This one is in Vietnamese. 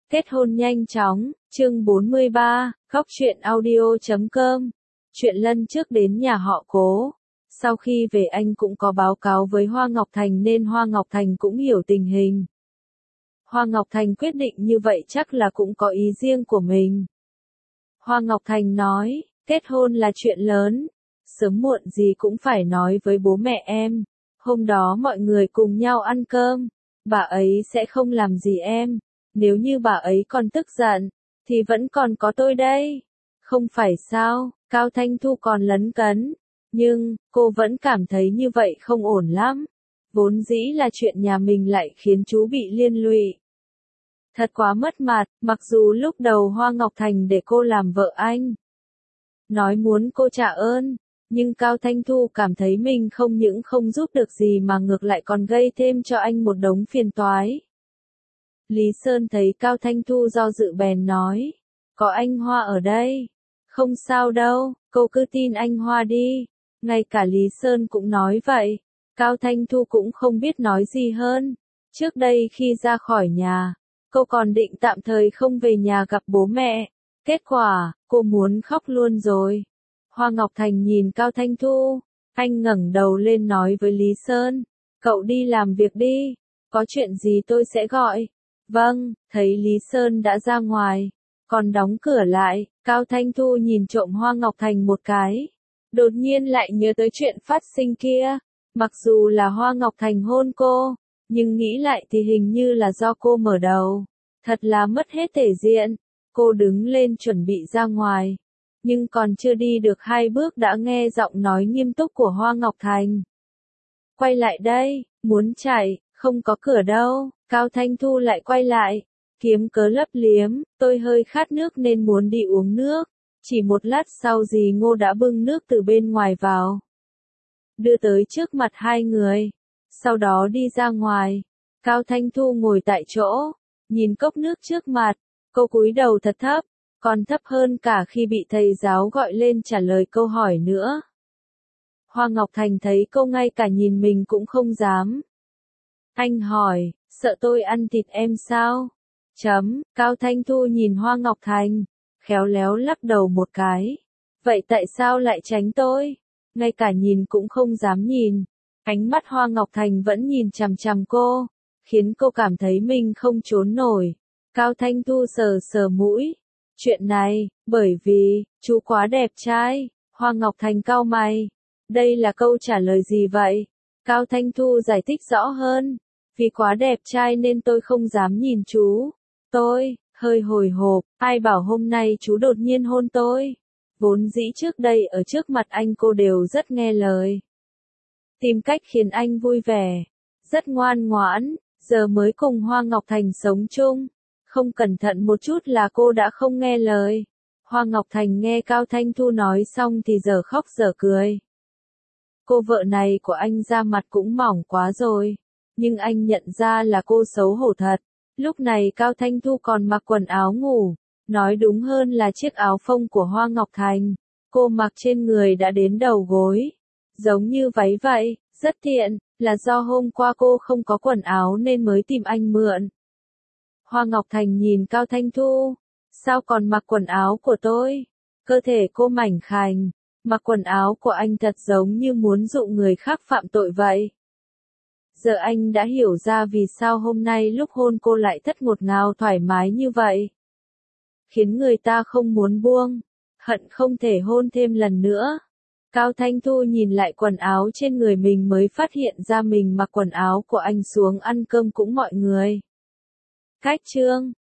Kết hôn nhanh chóng, chương 43, Góc truyện audio.com. Chuyện Lân trước đến nhà họ Cố. Sau khi về anh cũng có báo cáo với Hoa Ngọc Thành nên Hoa Ngọc Thành cũng hiểu tình hình. Hoa Ngọc Thành quyết định như vậy chắc là cũng có ý riêng của mình. Hoa Ngọc Thành nói, kết hôn là chuyện lớn, sớm muộn gì cũng phải nói với bố mẹ em. Hôm đó mọi người cùng nhau ăn cơm, bà ấy sẽ không làm gì em. Nếu như bà ấy còn tức giận, thì vẫn còn có tôi đây. Không phải sao, Cao Thanh Thu còn lấn cấn. Nhưng, cô vẫn cảm thấy như vậy không ổn lắm. Vốn dĩ là chuyện nhà mình lại khiến chú bị liên lụy. Thật quá mất mặt, mặc dù lúc đầu Hoa Ngọc Thành để cô làm vợ anh. Nói muốn cô trả ơn, nhưng Cao Thanh Thu cảm thấy mình không những không giúp được gì mà ngược lại còn gây thêm cho anh một đống phiền toái. Lý Sơn thấy Cao Thanh Thu do dự bèn nói, có anh Hoa ở đây. Không sao đâu, cô cứ tin anh Hoa đi. Ngay cả Lý Sơn cũng nói vậy. Cao Thanh Thu cũng không biết nói gì hơn. Trước đây khi ra khỏi nhà, cô còn định tạm thời không về nhà gặp bố mẹ. Kết quả, cô muốn khóc luôn rồi. Hoa Ngọc Thành nhìn Cao Thanh Thu. Anh ngẩng đầu lên nói với Lý Sơn, cậu đi làm việc đi. Có chuyện gì tôi sẽ gọi. Vâng, thấy Lý Sơn đã ra ngoài, còn đóng cửa lại, Cao Thanh Thu nhìn trộm Hoa Ngọc Thành một cái. Đột nhiên lại nhớ tới chuyện phát sinh kia. Mặc dù là Hoa Ngọc Thành hôn cô, nhưng nghĩ lại thì hình như là do cô mở đầu. Thật là mất hết thể diện. Cô đứng lên chuẩn bị ra ngoài. Nhưng còn chưa đi được 2 bước đã nghe giọng nói nghiêm túc của Hoa Ngọc Thành. Quay lại đây, muốn chạy, không có cửa đâu. Cao Thanh Thu lại quay lại, kiếm cớ lấp liếm, tôi hơi khát nước nên muốn đi uống nước. Chỉ một lát sau dì Ngô đã bưng nước từ bên ngoài vào, đưa tới trước mặt hai người, sau đó đi ra ngoài. Cao Thanh Thu ngồi tại chỗ, nhìn cốc nước trước mặt, cô cúi đầu thật thấp, còn thấp hơn cả khi bị thầy giáo gọi lên trả lời câu hỏi nữa. Hoa Ngọc Thành thấy cô ngay cả nhìn mình cũng không dám. Anh hỏi, sợ tôi ăn thịt em sao? Cao Thanh Thu nhìn Hoa Ngọc Thành, khéo léo lắc đầu một cái. Vậy tại sao lại tránh tôi? Ngay cả nhìn cũng không dám nhìn. Ánh mắt Hoa Ngọc Thành vẫn nhìn chằm chằm cô, khiến cô cảm thấy mình không trốn nổi. Cao Thanh Thu sờ sờ mũi. Chuyện này, bởi vì, chú quá đẹp trai. Hoa Ngọc Thành cau mày. Đây là câu trả lời gì vậy? Cao Thanh Thu giải thích rõ hơn. Vì quá đẹp trai nên tôi không dám nhìn chú. Tôi, hơi hồi hộp, ai bảo hôm nay chú đột nhiên hôn tôi. Vốn dĩ trước đây ở trước mặt anh cô đều rất nghe lời. Tìm cách khiến anh vui vẻ. Rất ngoan ngoãn, giờ mới cùng Hoa Ngọc Thành sống chung. Không cẩn thận một chút là cô đã không nghe lời. Hoa Ngọc Thành nghe Cao Thanh Thu nói xong thì giờ khóc giờ cười. Cô vợ này của anh da mặt cũng mỏng quá rồi. Nhưng anh nhận ra là cô xấu hổ thật. Lúc này Cao Thanh Thu còn mặc quần áo ngủ. Nói đúng hơn là chiếc áo phông của Hoa Ngọc Thành. Cô mặc trên người đã đến đầu gối. Giống như váy vậy, rất tiện, là do hôm qua cô không có quần áo nên mới tìm anh mượn. Hoa Ngọc Thành nhìn Cao Thanh Thu. Sao còn mặc quần áo của tôi? Cơ thể cô mảnh khảnh. Mặc quần áo của anh thật giống như muốn dụ người khác phạm tội vậy. Giờ anh đã hiểu ra vì sao hôm nay lúc hôn cô lại thất ngột ngào thoải mái như vậy. Khiến người ta không muốn buông, hận không thể hôn thêm lần nữa. Cao Thanh Thu nhìn lại quần áo trên người mình mới phát hiện ra mình mặc quần áo của anh xuống ăn cơm cũng mọi người. Cách chương